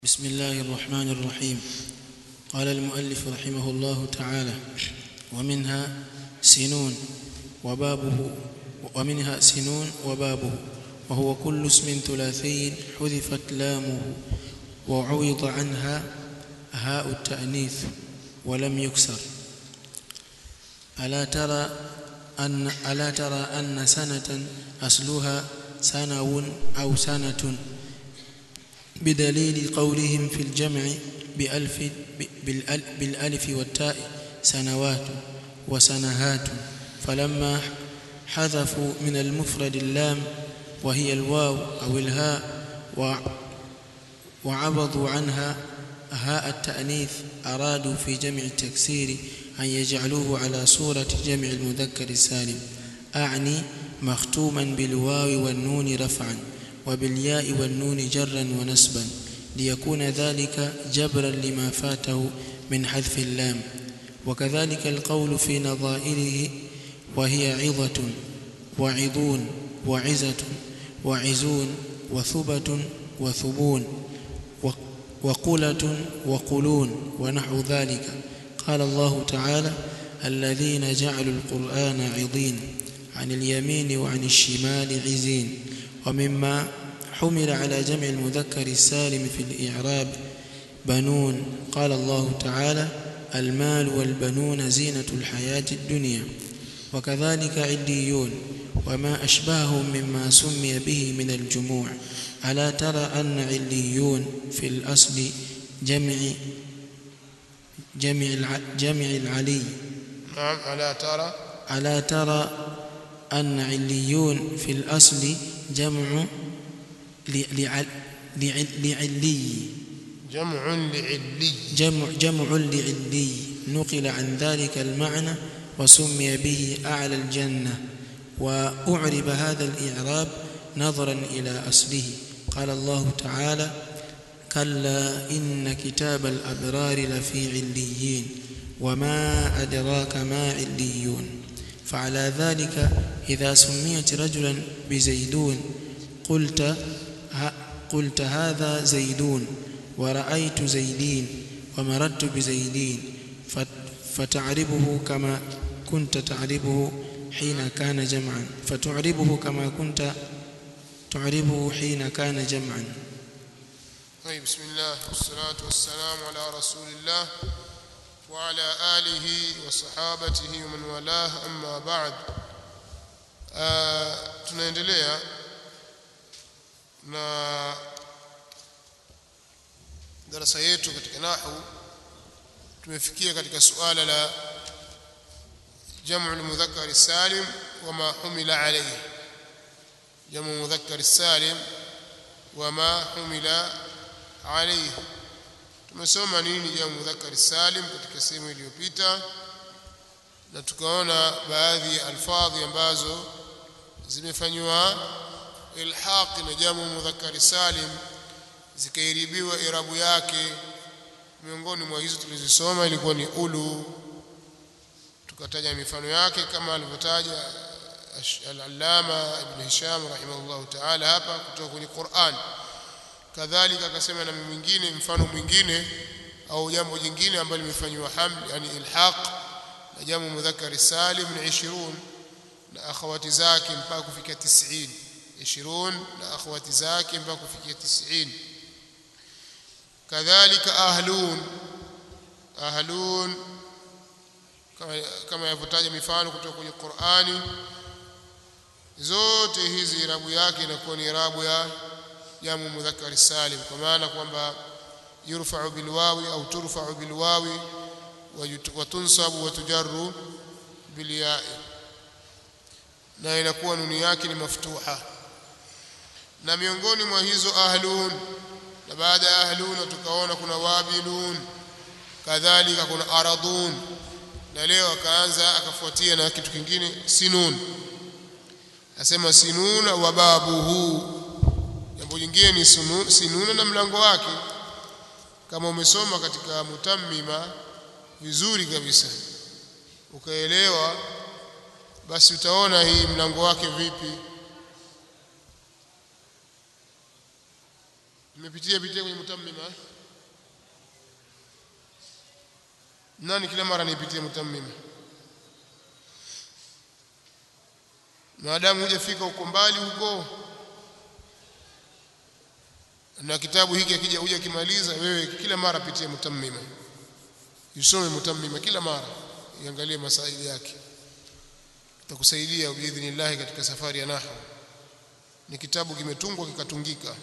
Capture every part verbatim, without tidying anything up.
بسم الله الرحمن الرحيم. قال المؤلف رحمه الله تعالى: ومنها سنون وبابه ومنها سنون وبابه وهو كل اسم ثلاثي حذفت لامه وعوض عنها هاء التأنيث ولم يكسر. ألا ترى أن ألا ترى أن سنة أصلها سنو أو سنة، بدليل قولهم في الجمع بألف بالألف والتاء سنوات وسنهات، فلما حذفوا من المفرد اللام وهي الواو أو الهاء وعوضوا عنها هاء التأنيث أرادوا في جمع التكسير أن يجعلوه على صورة جمع المذكر السالم، أعني مختوما بالواو والنون رفعا وبالياء والنون جرا ونسبا، ليكون ذلك جبرا لما فاته من حذف اللام. وكذلك القول في نظائره وهي عظة وعظون وعزة وعزون وثبة وثبون وقلة وقلون ونحو ذلك. قال الله تعالى: الذين جعلوا القرآن عضين، عن اليمين وعن الشمال عزين. ومما حمل على جمع المذكر السالم في الإعراب بنون، قال الله تعالى: المال والبنون زينة الحياة الدنيا. وكذلك عليون وما أشبههم مما سمي به من الجموع. ألا ترى أن عليون في الأصل جمع جمع جمع العلي. نعم. ألا ترى ألا ترى أن عليون في الأصل جمع لعلي جمع لعلي جمع جمع لعلي، نقل عن ذلك المعنى وسمي به أعلى الجنة. وأعرب هذا الإعراب نظرا إلى أصله. قال الله تعالى: كلا إن كتاب الأبرار لفي عليين وما أدراك ما عليون. فعلى ذلك إذا سميت رجلا بزيدون قلت قلت هذا زيدون، ورأيت زيدين، ومررت بزيدين، فتعربه كما كنت تعربه حين كان جمعا فتعربه كما كنت تعربه حين كان جمعا. طيب. بسم الله والصلاة والسلام على رسول الله وعلى آله وصحابته ومن والاه، أما بعد. tunaendelea na darasa yetu katika nahwu. Tumefikia katika suala la jamu al-mudhakkar salim wama humila alayhi. jamu mudhakkar salim wama humila alayhi. Tumesoma nini jamu mudhakkar salim katika sehemu iliyopita, na tukaona baadhi ya alfadhi ambazo zimefanywa ilhaq na jamu mudhakkar salim zikairibiwa irabu yake. Miongoni mwa hizo tulizosoma ilikuwa ni ulu. Tukataja mifano yake kama alivyotaja al-Allama Ibn Hisham rahimahullah ta'ala hapa kutoka kwenye Qur'an. Kadhalika akasema na mwingine, mfano mwingine au jambo jingine ambalo limefanywa haml, yani ilhaq na jamu mudhakkar salim ni ishirini na akhawati zake mpaka kufikia tisini. ishirini na akhawati zake mpaka kufikia tisini. Kadhalika ahlun ahlun kama kama yavyotaja mifano kutoka kwenye Qur'ani. Zote hizi irabu yake inakuwa ni irabu ya jamu mudhakkar salim, kwa maana kwamba yurfa'u bilwawi au turfa'u bilwawi wa tunsabu wa tujarru bilya'i, na inakuwa nuni yake ni maftuha. Na miongoni mwa hizo ahlun, na baada ya ahlun tukaona kuna wabilun, kadhalika kuna aradun, na leo akaanza akafuatia na kitu kingine sinun. Asema sinun wa babuhu. Jambo jingine ni sinun, sinun na mlango wake. Kama umesoma katika mutammima vizuri kabisa ukaelewa, basi utaona hii mlango wake vipi. Nimepitia pitia kwenye mutammima nani kila mara nipitie mutammima maadamu hujafika huko mbali huko na kitabu hiki akija huja kimaliza wewe kila mara pitia mutammima usome mutammima kila mara iangalie masaili yake itakusaidia biidhnillah katika safari ya nahwu ni kitabu kimetungwa kikatungika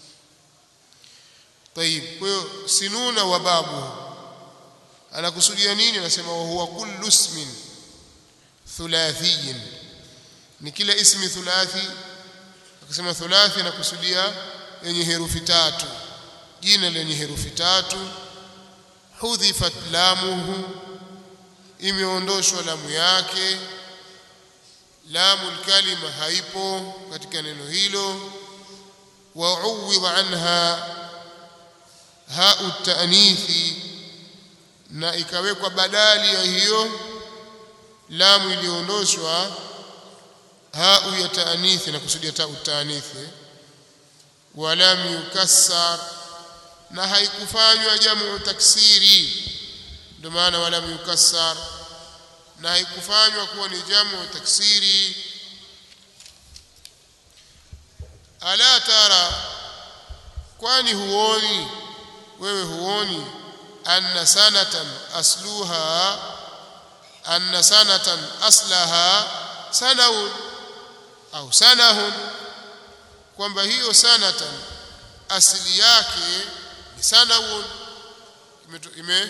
طيب kwa hiyo sinuna wa babu anakusudia nini anasema wa huwa kullu ismin thulathiyin ni kila ismi thulathi akisema thulathi anakusudia yenye herufi tatu jina lenye herufi tatu hudhifat lamuhu imeondoshwa lamu yake lamu kalima haipo katika neno hilo wa uwidha anha ha'u ta'nithi na ikawekwa badali ya hiyo lamu iliondoshwa ha'u ya ta'nithi na kusudia ta'u ta'nithi walam yukassar na haikufanywa jamu taksiri ndio maana walam yukassar na haikufanywa kuwa ni jamu taksiri ala tara kwani huoni wewe huoni anna sanatan asluha anna sanatan aslaha sanawun au sanahun kwamba hiyo sanatan asili yake ni sanawun ime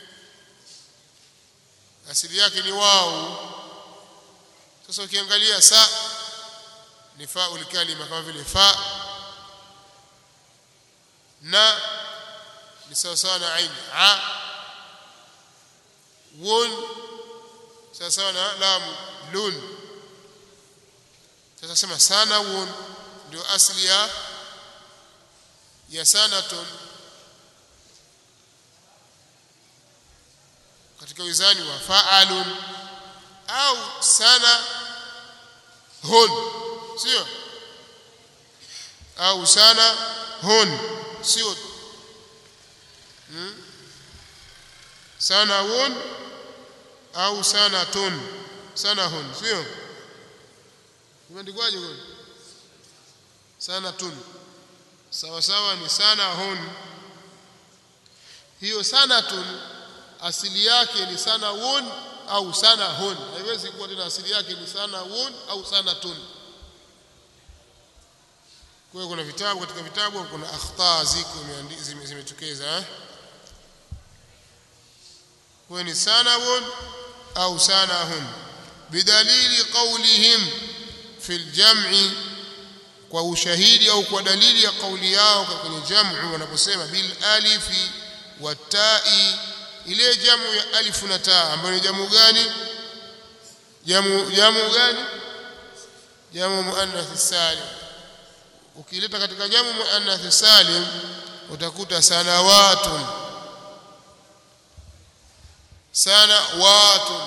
asili yake ni wao sasa ukiangalia sa ni faul kalima kama vile fa na ni sawa sawa na ain a wun sawa sawa na lam lun sasa sema sana wun ndio asili ya ya sanatun katika wizani wa fa'alun au sana hun sio au sana hun sio hmm? sana hun au sana tun sana hun sio imeandikwaje kwa sana tun sawa sawa ni sana hun hiyo sana tun asili yake ni sana wun au sana hun haiwezi kuwa tena asili yake ni sana wun au sana tun kwa hiyo kuna vitabu katika vitabu kuna akhta ziko zimetokeza eh kwa ni sana wun au sana hun bidalili qawlihim fil jam'i kwa ushahidi au kwa dalili ya kauli yao kwenye jam'u wanaposema bil alifi wa ta'i ile jamu ya alif na taa ambayo ni jamu gani jamu jamu gani jamu muannath salim ukileta katika jamu muannath salim utakuta sanawatun sanawatun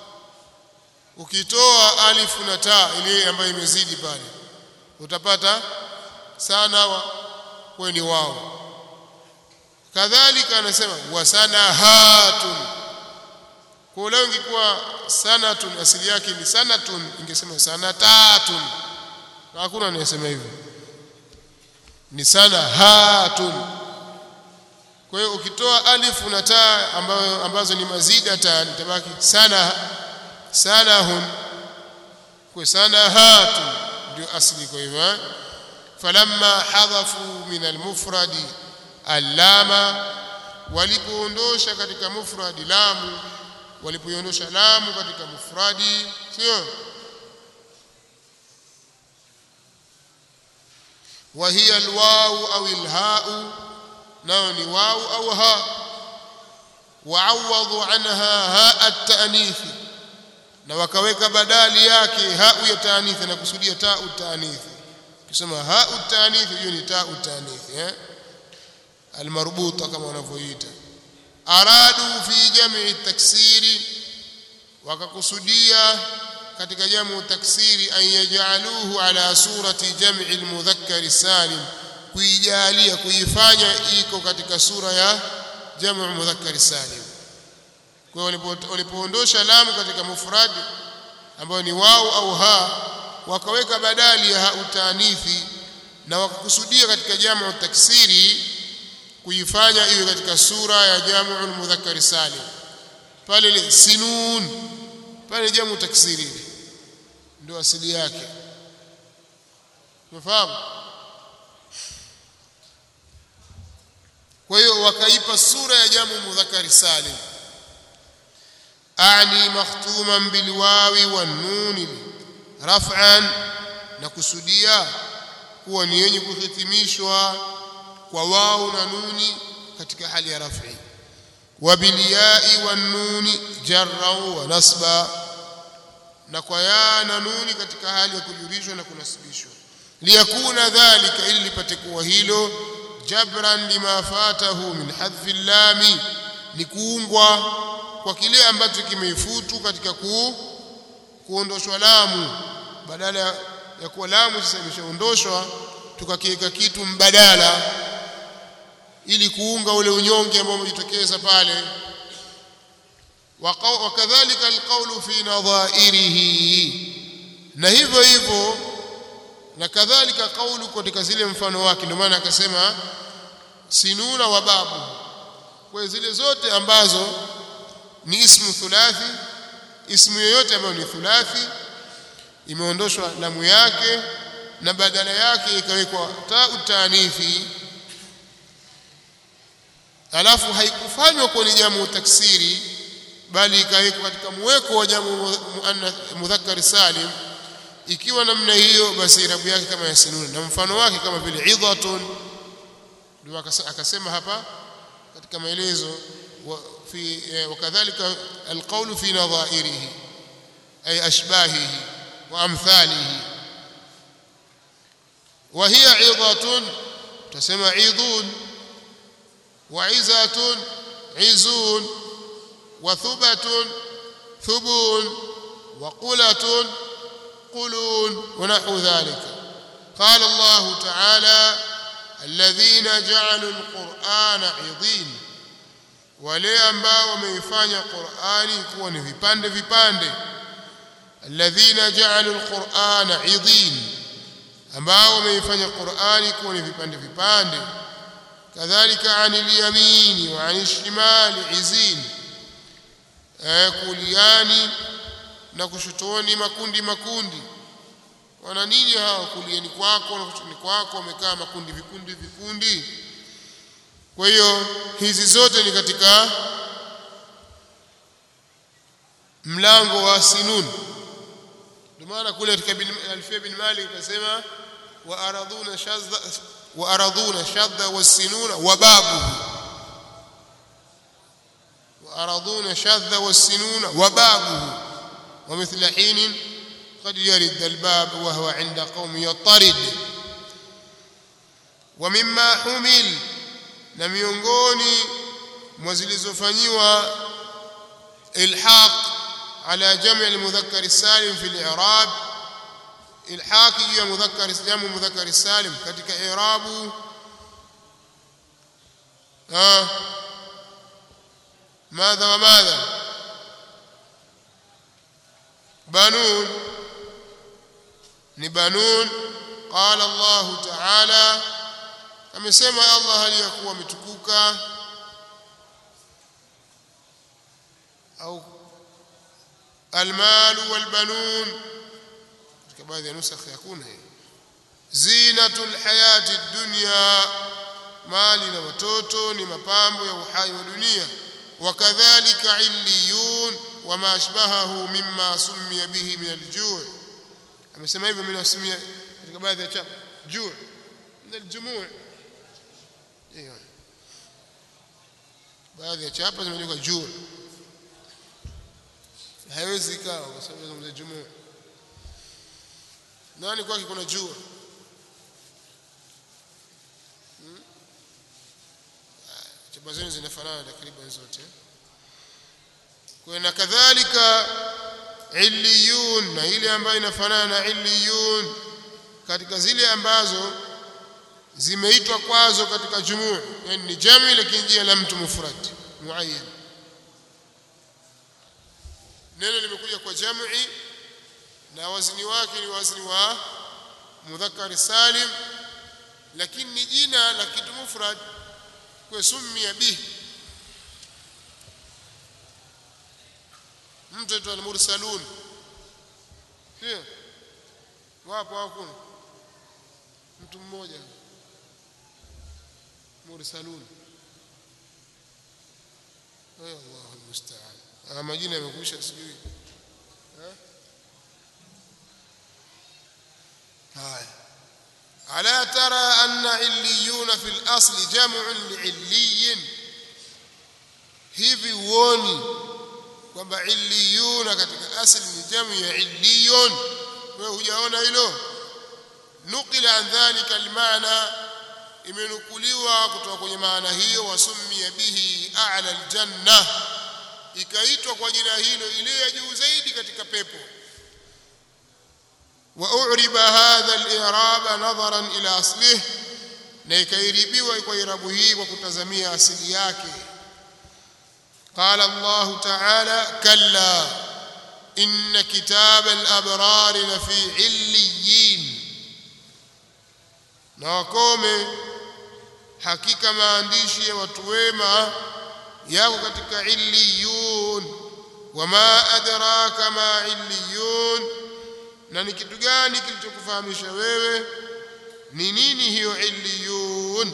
ukitoa alif na taa ile ambayo imezidi pale utapata sana wa kwa ni wao kadhalika anasema wasanahatun kwa leo ingekuwa sanatun asili yake ni sanatun ingesema sanatatun hakuna anayesema hivyo ni sanahatun kwa hiyo ukitoa alif na taa ambazo ambazo ni mazida taa itabaki sana sanahun kwa sanahatun ndio asili kwa hivyo falamma hadhafu min almufradi allama walipoondosha katika mufradi lamu walipoondosha lamu katika mufradi sio wa hiya alwaw au alhaa nao ni waw au ha wa'awadu anha ha at-ta'nith na wakaweka badali yake ha ya ta'nith na kusudia ta at-ta'nith kisema ha at-ta'nith hiyo ni ta at-ta'nith eh المربوطه كما wanavyoita aradu fi jam'i taksiri wakakusudia katika jamu taksiri an yaj'aluhu ala surati jam'i almudhakkar salim kuijalia kuifanya iko katika sura ya jamu mudhakkar salim Kwa walipoondosha lamu katika mufrad ambayo ni wao au ha, wakaweka badali ya utanithi na wakakusudia katika jamu taksiri kuifanya iwe katika sura ya jamu mudhakkar salim. Pale ile sinun pale jamu taksiri ndio asili yake. Unafahamu? Kwa hiyo wakaipa sura ya jamu mudhakkar salim. Ani makhtuman bil wawi wan nun raf'an, na kusudia kuwa ni yenye kuhitimishwa kwa wao na nuni katika hali ya raf'i, wa bil ya'i wan nun jarra wa nasba, na kwa ya na nuni katika hali ya kujurishwa na kunasibishwa. Liyakuna dhalika, ili lipate kuwa hilo, jabran lima fatahu min hadfi lami, ni kuungwa kwa kile ambacho kimeifutu katika ku kuondoshwa lamu. Badala ya kuwa lamu sasa imeshaondoshwa, tukakiweka kitu mbadala ili kuunga ule unyonge ambao umejitokeza pale. Wakadhalika alqawlu fi nadhairihi, na hivyo hivyo na kadhalika kaulu katika zile mfano wake. Ndio maana akasema sinuna wa babu, kwa zile zote ambazo ni ismu thulathi, ismu yoyote ambayo ni thulathi imeondoshwa lamu yake na badala yake ikawekwa ta utanithi, alafu haikufanywa kwa ni jamu taksiri, bali ikawekwa katika muweko wa jamu mudhakkar salim. Ikiwa namna hiyo, basi irabu yake kama ya sinuna, na mfano wake kama vile idhatun. Ndio akasema hapa katika maelezo في وكذلك القول في نظائره أي أشباهه وأمثاله. وهي عظة تسمى عظون، وعزة عزون، وثبة ثبون، وقلة قلون، ونحو ذلك. قال الله تعالى الذين جعلوا القرآن عظيم، wale ambao wameifanya Qur'ani kuwa ni vipande vipande. Alladhina ja'alu al-Qur'ana 'idhin, ambao wameifanya Qur'ani kuwa ni vipande vipande. Kadhalika 'anil yamini wa 'anil shimali 'izin, kuliani na kushotoni makundi makundi. Wana nini hao? Kuliani kwako na kushotoni kwako wamekaa makundi vikundi vikundi. Kwa hiyo hizi zote ni katika mlango wa sinun. Ndio maana kule katika Alfia bin Malik akasema wa araduna shadda wa araduna shadda wasinuna wa babu, wa araduna shadda wasinuna wa babu, wa mithla hin qad yarid albab wa huwa 'inda qaumi yattarid. Wa mimma humil, na miongoni mwa zilizofanywa ilhaq ala jam' al-mudhakkar salim fi al-i'rab, ilhaq ya mudhakkar jamu mudhakkar salim katika i'rabu. ah madha wa madha banun, ni banun. Qala Allah ta'ala, amesema Allah aliyakuwa ametukuka, au almalu walbanun katika baadhi ya nusakha yakuna hii zinatul hayati dunya, mali na watoto ni mapambo ya uhai wa dunia. Wakadhalika illiyun wama ashbahahu mimma summiya bihi min aljuu', amesema hivyo mimi nasimia katika baadhi ya chapa juu' min aljumuu'. Hiyo baadhi ya chapa zimeandikwa juu, haiwezi ikawa kwa sababu za jumuu. Nani kwake kuna juu? hmm? Chapa zenu zinafanana takriban zote. Kwa na kadhalika illiyun, na ile ambayo inafanana na illiyun katika zile ambazo zimeitwa kwazo katika jumuu, yani ni jami lakini jina la mtu mufrad muayyan. neno limekuja kwa jam'i na wazni wake ni wazni wa mudhakkar salim, lakini ni jina la kitu mufrad kwa sumia bihi. mtu al-mursalun sio wapo hakuna mtu mmoja mursalun. Ya Allah almusta'an. Majina yamekwisha sijui. Eh? Haya. Ala tara anna illiyuna fil asli jam'un li'illiyin. Hivi uoni kwamba illiyuna katika asli ni jamu ya illiyun? Wewe hujaona hilo? Nukila an dhalika almaana, imenukuliwa kutoka kwenye maana hiyo. Wasumia bihi a'la aljanna, ikaitwa kwa jina hilo ile ya juu zaidi katika pepo. Wa u'riba hadha al-i'rab nadharan ila aslihi, na ikairibiwa kwa irabu hii kwa kutazamia asili yake. Qala Allah ta'ala kalla inna kitab al-abrar la fi 'illiyin, na wakome hakika maandishi ya watu wema yako katika illiyun. Wama adraka ma illiyun, na ni kitu gani kilichokufahamisha wewe ni nini hiyo illiyun?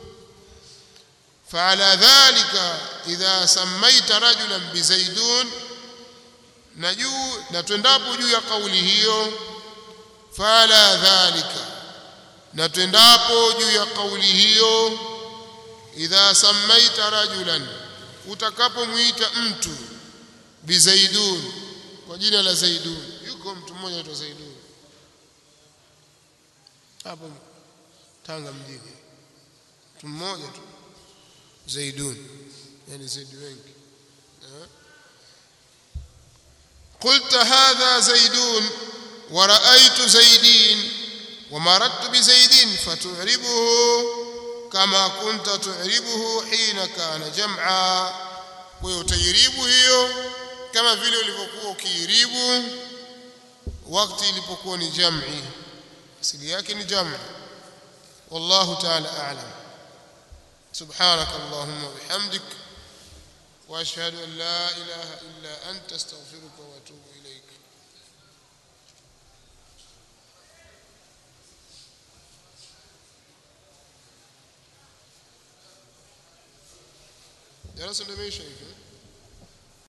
Fa'ala dhalika idha samaita rajulan bizaidun, na juu na twendapo juu ya kauli hiyo. Fa'ala dhalika, na twendapo juu ya kauli hiyo. Idha samaita rajulan, utakapomuita mtu bizaidun, kwa jina la Zaidun. Yuko mtu mmoja anaitwa Zaidun hapo Tanga mjini, mtu mmoja tu Zaidun, yani Zaidi wengi. قلت هذا زيدون ورأيت زيدين ومررت بزيدين فتعربه كما كنت تعربه حين كان جمعا. ويتيربه hiyo kama vile ulivyokuwa ukiiribu wakati ilipokuwa ni jam'i, asili yake ni jam'i. wallahu ta'ala a'lam. سبحانك اللهم وبحمدك واشهد ان لا اله الا انت استغفرك واتوب اليك. درس النبي شيخ